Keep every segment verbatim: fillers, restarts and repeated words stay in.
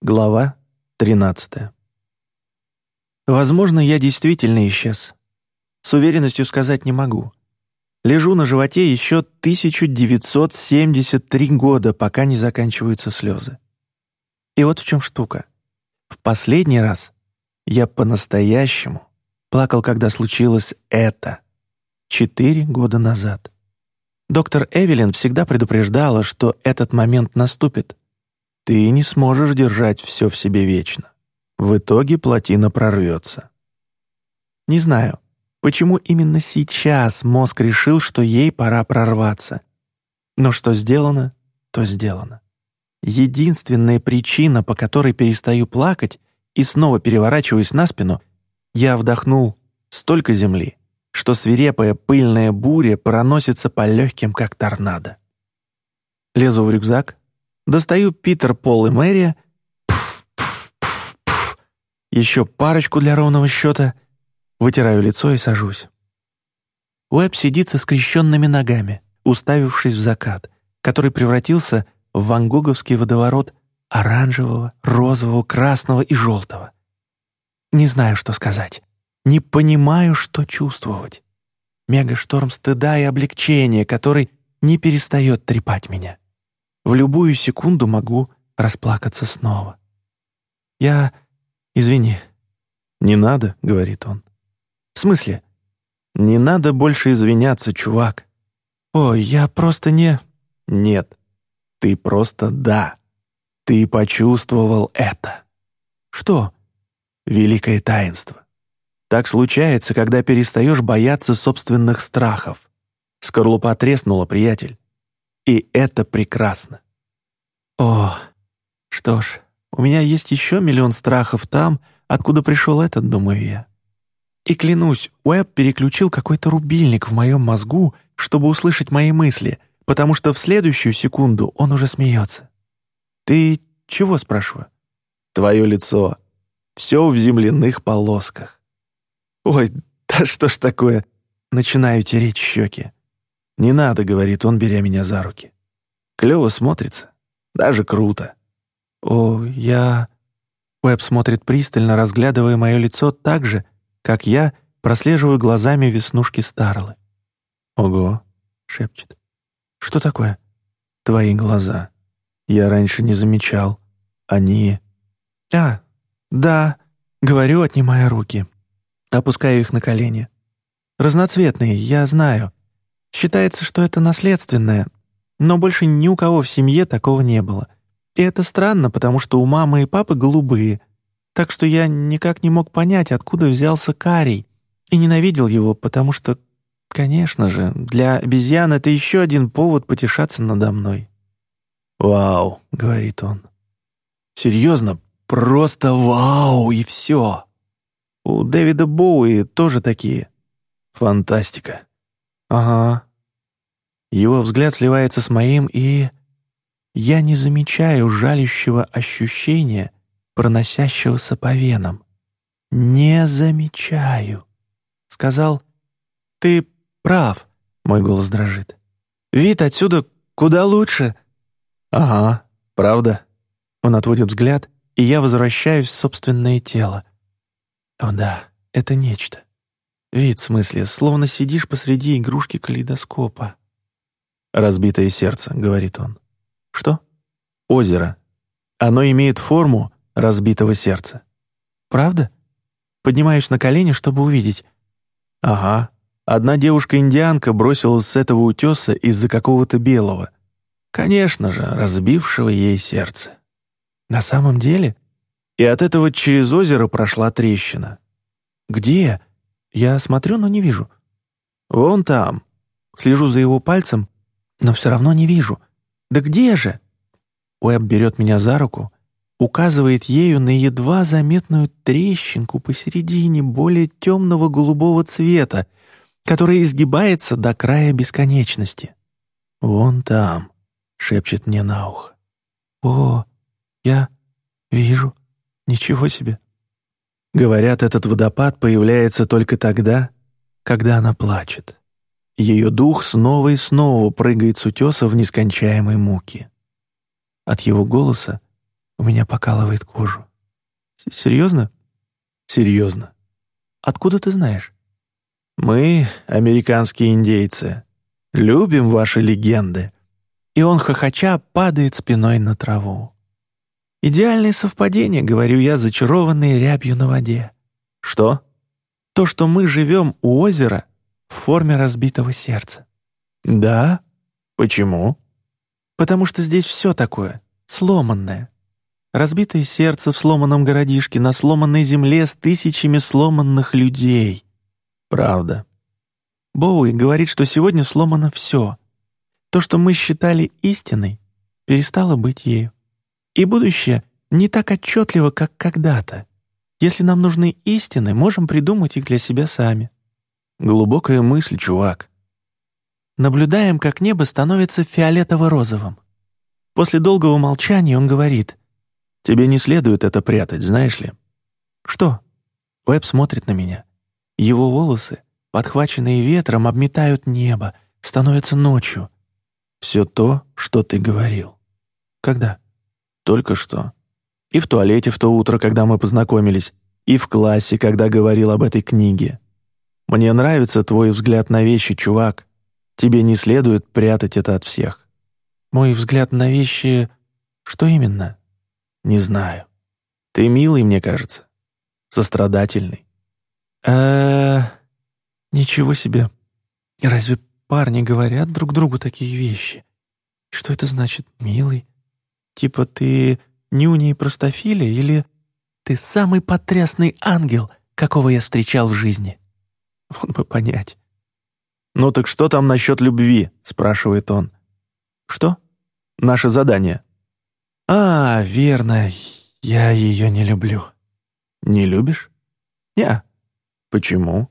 Глава тринадцатая. Возможно, я действительно исчез. С уверенностью сказать не могу. Лежу на животе еще тысяча девятьсот семьдесят три года, пока не заканчиваются слезы. И вот в чем штука. В последний раз я по-настоящему плакал, когда случилось это, четыре года назад. Доктор Эвелин всегда предупреждала, что этот момент наступит. Ты не сможешь держать все в себе вечно. В итоге плотина прорвется. Не знаю, почему именно сейчас мозг решил, что ей пора прорваться. Но что сделано, то сделано. Единственная причина, по которой перестаю плакать и снова переворачиваюсь на спину, я вдохнул столько земли, что свирепая пыльная буря проносится по легким, как торнадо. Лезу в рюкзак, достаю Питер, Пол и Мэри, пф, пф, пф, пф, еще парочку для ровного счета, вытираю лицо и сажусь. Уэбб сидит со скрещенными ногами, уставившись в закат, который превратился в ван-гоговский водоворот оранжевого, розового, красного и желтого. Не знаю, что сказать. Не понимаю, что чувствовать. Мегашторм стыда и облегчения, который не перестает трепать меня. В любую секунду могу расплакаться снова. Я... Извини. «Не надо», — говорит он. «В смысле?» «Не надо больше извиняться, чувак». «Ой, я просто не...» «Нет, ты просто да. Ты почувствовал это». «Что?» «Великое таинство. Так случается, когда перестаешь бояться собственных страхов. Скорлупа треснула, приятель. И это прекрасно». О, что ж, у меня есть еще миллион страхов там, откуда пришел этот, думаю я. И клянусь, Уэбб переключил какой-то рубильник в моем мозгу, чтобы услышать мои мысли, потому что в следующую секунду он уже смеется. «Ты чего?» — спрашиваю. «Твое лицо. Все в земляных полосках». «Ой, да что ж такое?» Начинаю тереть щеки. «Не надо», — говорит он, беря меня за руки. «Клево смотрится. Даже круто». «О, я...» Уэбб смотрит пристально, разглядывая мое лицо так же, как я прослеживаю глазами веснушки Старлы. «Ого», — шепчет. «Что такое?» «Твои глаза. Я раньше не замечал. Они...» «А, да», — говорю, отнимая руки. Опускаю их на колени. «Разноцветные, я знаю. Считается, что это наследственное, но больше ни у кого в семье такого не было. И это странно, потому что у мамы и папы голубые, так что я никак не мог понять, откуда взялся карий, и ненавидел его, потому что, конечно же, для обезьян это еще один повод потешаться надо мной». «Вау», — говорит он. «Серьезно, просто вау, и все». У Дэвида Боуи тоже такие. Фантастика. Ага. Его взгляд сливается с моим, и... Я не замечаю жалющего ощущения, проносящегося по венам. Не замечаю. Сказал, «Ты прав», — мой голос дрожит. «Вид отсюда куда лучше». «Ага, правда». Он отводит взгляд, и я возвращаюсь в собственное тело. О да, это нечто. Вид, в смысле, словно сидишь посреди игрушки калейдоскопа. «Разбитое сердце», — говорит он. «Что?» «Озеро. Оно имеет форму разбитого сердца». «Правда?» Поднимаюсь на колени, чтобы увидеть. «Ага. Одна девушка-индианка бросилась с этого утеса из-за какого-то белого. Конечно же, разбившего ей сердце». «На самом деле?» И от этого через озеро прошла трещина. «Где?» Я смотрю, но не вижу. «Вон там». Слежу за его пальцем, но все равно не вижу. «Да где же?» Уэбб берет меня за руку, указывает ею на едва заметную трещинку посередине более темного голубого цвета, которая изгибается до края бесконечности. «Вон там», — шепчет мне на ухо. «О, я вижу. Ничего себе». Говорят, этот водопад появляется только тогда, когда она плачет. Ее дух снова и снова прыгает с утеса в нескончаемой муке. От его голоса У меня покалывает кожу. Серьезно? Серьезно. Откуда ты знаешь? Мы, американские индейцы, любим ваши легенды. И он, хохоча, падает спиной на траву. Идеальное совпадение, говорю я, зачарованный рябью на воде. Что? То, что мы живем у озера в форме разбитого сердца. Да? Почему? Потому что здесь все такое, сломанное. Разбитое сердце в сломанном городишке на сломанной земле с тысячами сломанных людей. Правда. Боуи говорит, что сегодня сломано все. То, что мы считали истиной, перестало быть ею. И будущее не так отчетливо, как когда-то. Если нам нужны истины, можем придумать их для себя сами. Глубокая мысль, чувак. Наблюдаем, как небо становится фиолетово-розовым. После долгого молчания он говорит: «Тебе не следует это прятать, знаешь ли?» «Что?» Уэбб смотрит на меня. Его волосы, подхваченные ветром, обметают небо, становятся ночью. «Все то, что ты говорил». «Когда?» «Только что. И в туалете в то утро, когда мы познакомились, и в классе, когда говорил об этой книге. Мне нравится твой взгляд на вещи, чувак. Тебе не следует прятать это от всех». «Мой взгляд на вещи... Что именно?» «Не знаю. Ты милый, мне кажется. Сострадательный». э Ничего себе. Разве парни говорят друг другу такие вещи? Что это значит, милый? Типа ты нюня и простофиля, или ты самый потрясный ангел, какого я встречал в жизни? Вот бы понять. «Ну так что там насчет любви?» — спрашивает он. «Что?» «Наше задание». «А, верно, я ее не люблю». «Не любишь?» «Не». «Почему?»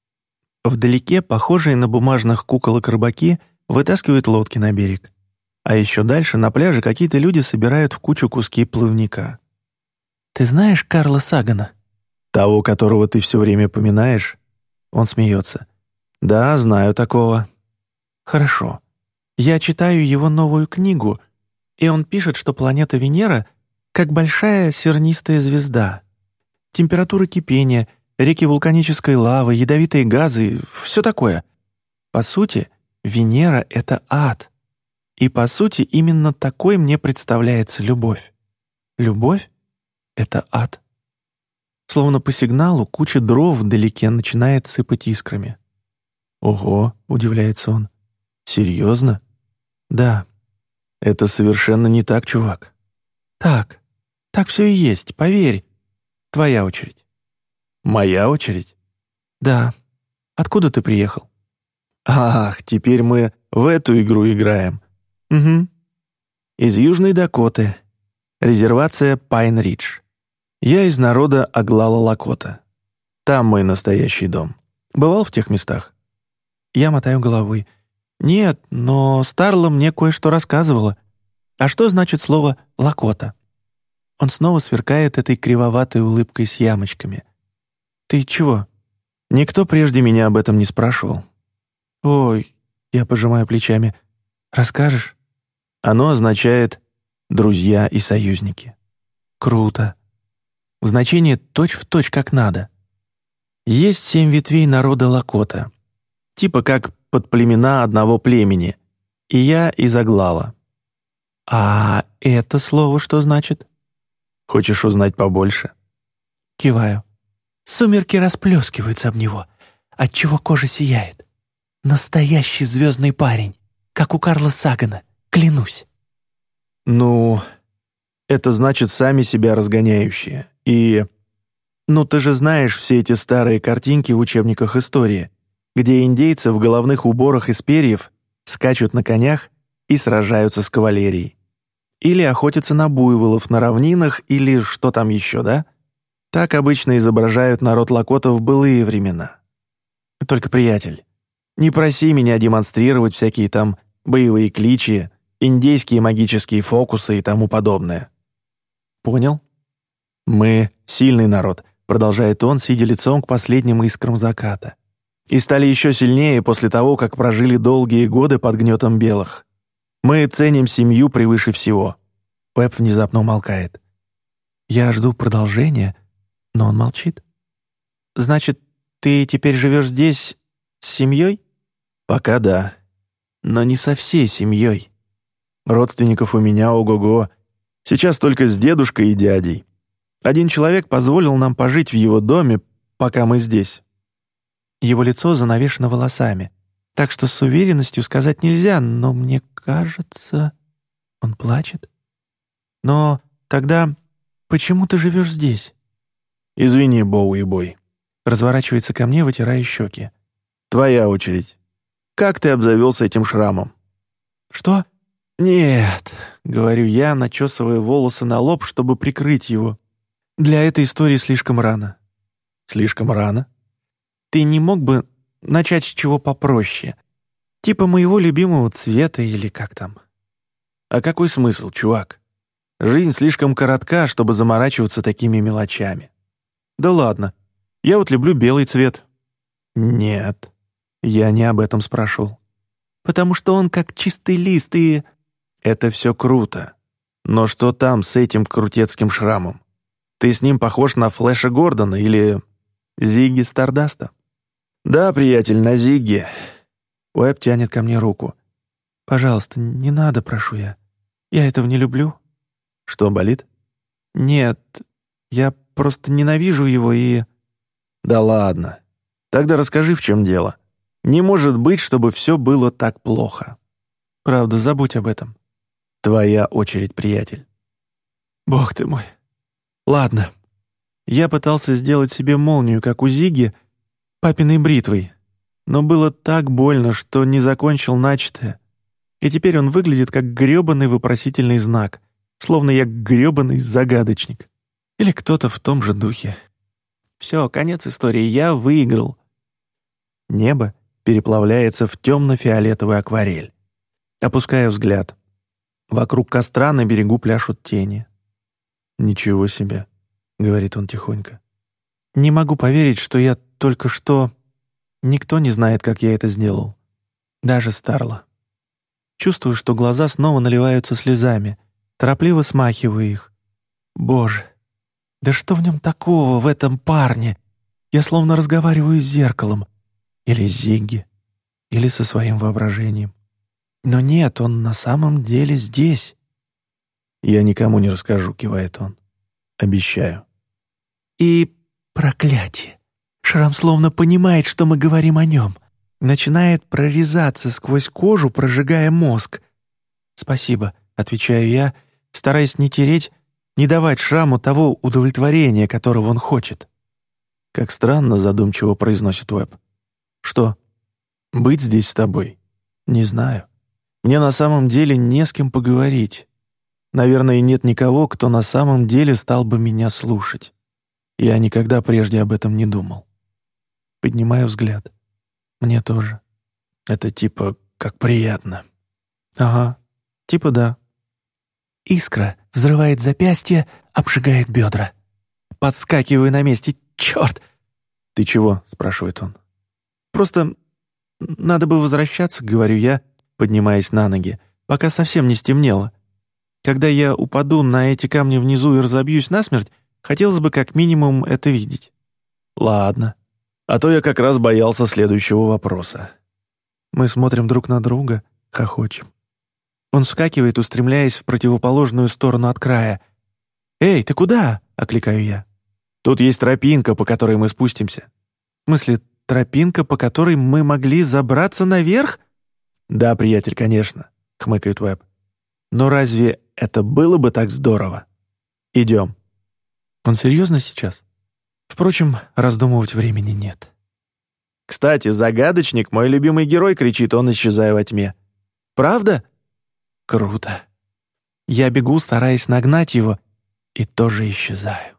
Вдалеке, похожие на бумажных куколок рыбаки, вытаскивают лодки на берег. А еще дальше на пляже какие-то люди собирают в кучу куски плавника. «Ты знаешь Карла Сагана?» «Того, которого ты все время поминаешь?» Он смеется. «Да, знаю такого». «Хорошо. Я читаю его новую книгу, и он пишет, что планета Венера как большая сернистая звезда. Температура кипения, реки вулканической лавы, ядовитые газы — все такое. По сути, Венера — это ад. И по сути, именно такой мне представляется любовь. Любовь — это ад». Словно по сигналу куча дров вдалеке начинает сыпать искрами. «Ого», — удивляется он. «Серьезно?» «Да». «Это совершенно не так, чувак». «Так, так все и есть, поверь. Твоя очередь». «Моя очередь?» «Да. Откуда ты приехал?» «Ах, теперь мы в эту игру играем». «Угу». «Из Южной Дакоты. Резервация Пайн-Ридж. Я из народа Оглала-Лакота. Там мой настоящий дом. Бывал в тех местах?» Я мотаю головой. «Нет, но Старла мне кое-что рассказывала. А что значит слово «Лакота»?» Он снова сверкает этой кривоватой улыбкой с ямочками. «Ты чего?» «Никто прежде меня об этом не спрашивал». «Ой», — я пожимаю плечами. «Расскажешь?» «Оно означает «друзья и союзники». «Круто. Значение точь-в-точь как надо. Есть семь ветвей народа Лакота. Типа как подплемена одного племени. И я из Оглала». «А это слово что значит?» «Хочешь узнать побольше?» Киваю. Сумерки расплескиваются об него, отчего кожа сияет. Настоящий звездный парень, как у Карла Сагана, клянусь. «Ну, это значит сами себя разгоняющие. И... ну ты же знаешь все эти старые картинки в учебниках истории, где индейцы в головных уборах из перьев скачут на конях и сражаются с кавалерией. Или охотятся на буйволов на равнинах, или что там еще, да? Так обычно изображают народ Лакота в былые времена. Только, приятель, не проси меня демонстрировать всякие там боевые кличи, индейские магические фокусы и тому подобное». «Понял?» «Мы сильный народ», — продолжает он, сидя лицом к последним искрам заката. «И стали еще сильнее после того, как прожили долгие годы под гнетом белых. Мы ценим семью превыше всего». Уэбб внезапно умолкает. Я жду продолжения, но он молчит. «Значит, ты теперь живешь здесь с семьей?» «Пока да, но не со всей семьей. Родственников у меня ого-го. Сейчас только с дедушкой и дядей. Один человек позволил нам пожить в его доме, пока мы здесь». Его лицо занавешено волосами, так что с уверенностью сказать нельзя, но мне кажется, он плачет. «Но тогда почему ты живешь здесь?» «Извини, Боуи-бой». Разворачивается ко мне, вытирая щеки. «Твоя очередь. Как ты обзавелся этим шрамом?» «Что?» «Нет», — говорю я, начесывая волосы на лоб, чтобы прикрыть его. «Для этой истории слишком рано». «Слишком рано?» «Ты не мог бы начать с чего попроще? Типа моего любимого цвета или как там?» «А какой смысл, чувак? Жизнь слишком коротка, чтобы заморачиваться такими мелочами». «Да ладно. Я вот люблю белый цвет». «Нет, я не об этом спрашивал». «Потому что он как чистый лист и...» «Это все круто. Но что там с этим крутецким шрамом? Ты с ним похож на Флэша Гордона или Зигги Стардаста?» «Да, приятель, на Зигги». Уэбб тянет ко мне руку. «Пожалуйста, не надо, прошу я. Я этого не люблю». «Что, болит?» «Нет, я просто ненавижу его и...» «Да ладно. Тогда расскажи, в чем дело. Не может быть, чтобы все было так плохо». «Правда, забудь об этом». «Твоя очередь, приятель». «Бог ты мой. Ладно. Я пытался сделать себе молнию, как у Зигги, папиной бритвой, но было так больно, что не закончил начатое. И теперь он выглядит как грёбаный вопросительный знак, словно я грёбаный загадочник. Или кто-то в том же духе. Все, конец истории, я выиграл». Небо переплавляется в темно-фиолетовую акварель. Опускаю взгляд. Вокруг костра на берегу пляшут тени. «Ничего себе», — говорит он тихонько. «Не могу поверить, что я только что... Никто не знает, как я это сделал. Даже Старла. Чувствую, что глаза снова наливаются слезами. Торопливо смахиваю их. Боже, да что в нем такого, в этом парне? Я словно разговариваю с зеркалом. Или с Зигги. Или со своим воображением. Но нет, он на самом деле здесь». «Я никому не расскажу», — кивает он. «Обещаю». И проклятие. Шрам словно понимает, что мы говорим о нем. Начинает прорезаться сквозь кожу, прожигая мозг. «Спасибо», — отвечаю я, стараясь не тереть, не давать шраму того удовлетворения, которого он хочет. «Как странно», — задумчиво произносит Уэбб. «Что? Быть здесь с тобой? Не знаю. Мне на самом деле не с кем поговорить. Наверное, нет никого, кто на самом деле стал бы меня слушать. Я никогда прежде об этом не думал». Поднимаю взгляд. Мне тоже. Это типа как приятно. Ага, типа да. Искра взрывает запястье, обжигает бедра. Подскакиваю на месте. Черт! «Ты чего?» — спрашивает он. «Просто надо бы возвращаться», — говорю я, поднимаясь на ноги, пока совсем не стемнело. Когда я упаду на эти камни внизу и разобьюсь насмерть, хотелось бы как минимум это видеть». «Ладно. А то я как раз боялся следующего вопроса». Мы смотрим друг на друга, хохочем. Он вскакивает, устремляясь в противоположную сторону от края. «Эй, ты куда?» — окликаю я. «Тут есть тропинка, по которой мы спустимся». «В смысле, тропинка, по которой мы могли забраться наверх?» «Да, приятель, конечно», — хмыкает Уэбб. «Но разве это было бы так здорово? Идем». Он серьезно сейчас? Впрочем, раздумывать времени нет. «Кстати, загадочник, мой любимый герой», — кричит он, исчезая во тьме. «Правда?» «Круто». Я бегу, стараясь нагнать его, и тоже исчезаю.